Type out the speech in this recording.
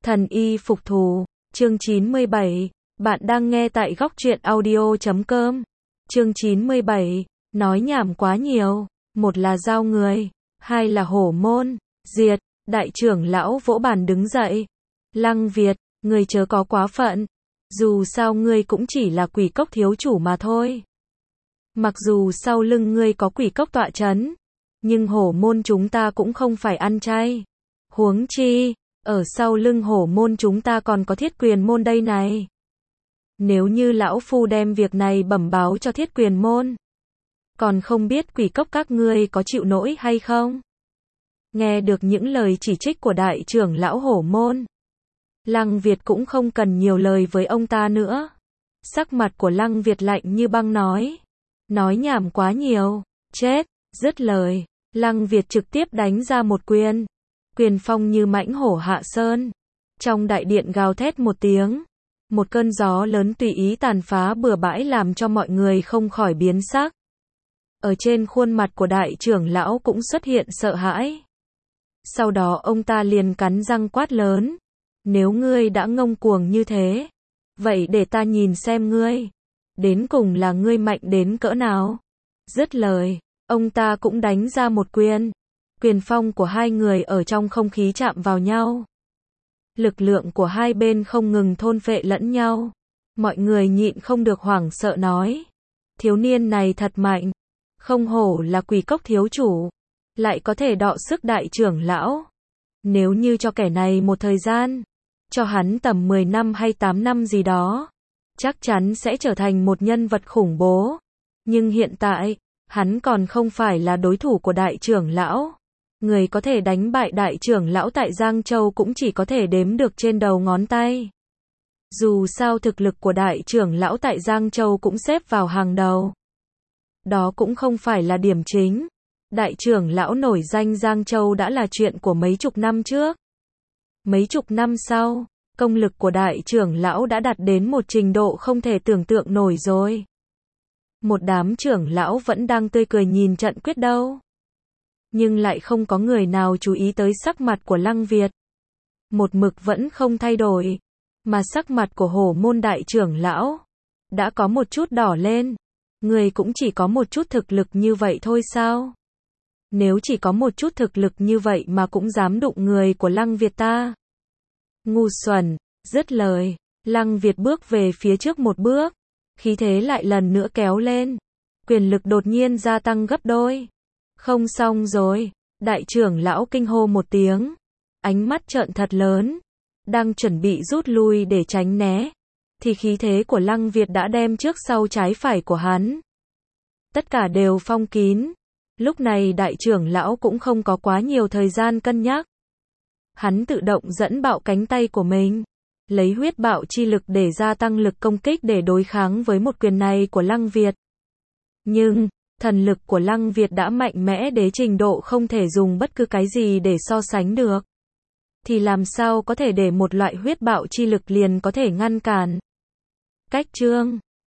Thần y phục thù, chương 97, bạn đang nghe tại góc truyện audio.com. Chương 97, nói nhảm quá nhiều, một là giao người, hai là hổ môn, diệt, đại trưởng lão vỗ bàn đứng dậy. Lăng Việt, người chớ có quá phận, dù sao ngươi cũng chỉ là quỷ cốc thiếu chủ mà thôi. Mặc dù sau lưng ngươi có quỷ cốc tọa chấn, nhưng hổ môn chúng ta cũng không phải ăn chay. Huống chi, ở sau lưng hổ môn chúng ta còn có Thiết Quyền môn đây này. Nếu như lão phu đem việc này bẩm báo cho Thiết Quyền môn, còn không biết quỷ cốc các ngươi có chịu nổi hay không? Nghe được những lời chỉ trích của đại trưởng lão hổ môn, Lăng Việt cũng không cần nhiều lời với ông ta nữa. Sắc mặt của Lăng Việt lạnh như băng nói nhảm quá nhiều, chết. Dứt lời, Lăng Việt trực tiếp đánh ra một quyền. Quyền phong như mãnh hổ hạ sơn. Trong đại điện gào thét một tiếng. Một cơn gió lớn tùy ý tàn phá bừa bãi làm cho mọi người không khỏi biến sắc. Ở trên khuôn mặt của đại trưởng lão cũng xuất hiện sợ hãi. Sau đó ông ta liền cắn răng quát lớn. Nếu ngươi đã ngông cuồng như thế, vậy để ta nhìn xem ngươi, đến cùng là ngươi mạnh đến cỡ nào. Dứt lời, ông ta cũng đánh ra một quyền. Quyền phong của hai người ở trong không khí chạm vào nhau. Lực lượng của hai bên không ngừng thôn phệ lẫn nhau. Mọi người nhịn không được hoảng sợ nói. Thiếu niên này thật mạnh. Không hổ là quỷ cốc thiếu chủ. Lại có thể đọ sức đại trưởng lão. Nếu như cho kẻ này một thời gian, cho hắn tầm 10 năm hay 8 năm gì đó, chắc chắn sẽ trở thành một nhân vật khủng bố. Nhưng hiện tại, hắn còn không phải là đối thủ của đại trưởng lão. Người có thể đánh bại đại trưởng lão tại Giang Châu cũng chỉ có thể đếm được trên đầu ngón tay. Dù sao thực lực của đại trưởng lão tại Giang Châu cũng xếp vào hàng đầu. Đó cũng không phải là điểm chính. Đại trưởng lão nổi danh Giang Châu đã là chuyện của mấy chục năm trước. Mấy chục năm sau, công lực của đại trưởng lão đã đạt đến một trình độ không thể tưởng tượng nổi rồi. Một đám trưởng lão vẫn đang tươi cười nhìn trận quyết đấu. Nhưng lại không có người nào chú ý tới sắc mặt của Lăng Việt. Một mực vẫn không thay đổi. Mà sắc mặt của hổ môn đại trưởng lão đã có một chút đỏ lên. Người cũng chỉ có một chút thực lực như vậy thôi sao? Nếu chỉ có một chút thực lực như vậy mà cũng dám đụng người của Lăng Việt ta. Ngu xuẩn. Dứt lời, Lăng Việt bước về phía trước một bước. Khí thế lại lần nữa kéo lên. Quyền lực đột nhiên gia tăng gấp đôi. Không xong rồi. Đại trưởng lão kinh hô một tiếng. Ánh mắt trợn thật lớn. Đang chuẩn bị rút lui để tránh né. Thì khí thế của Lăng Việt đã đem trước sau trái phải của hắn. Tất cả đều phong kín. Lúc này đại trưởng lão cũng không có quá nhiều thời gian cân nhắc. Hắn tự động dẫn bạo cánh tay của mình. Lấy huyết bạo chi lực để gia tăng lực công kích để đối kháng với một quyền này của Lăng Việt. Nhưng, thần lực của Lăng Việt đã mạnh mẽ đến trình độ không thể dùng bất cứ cái gì để so sánh được. Thì làm sao có thể để một loại huyết bạo chi lực liền có thể ngăn cản. Cách chương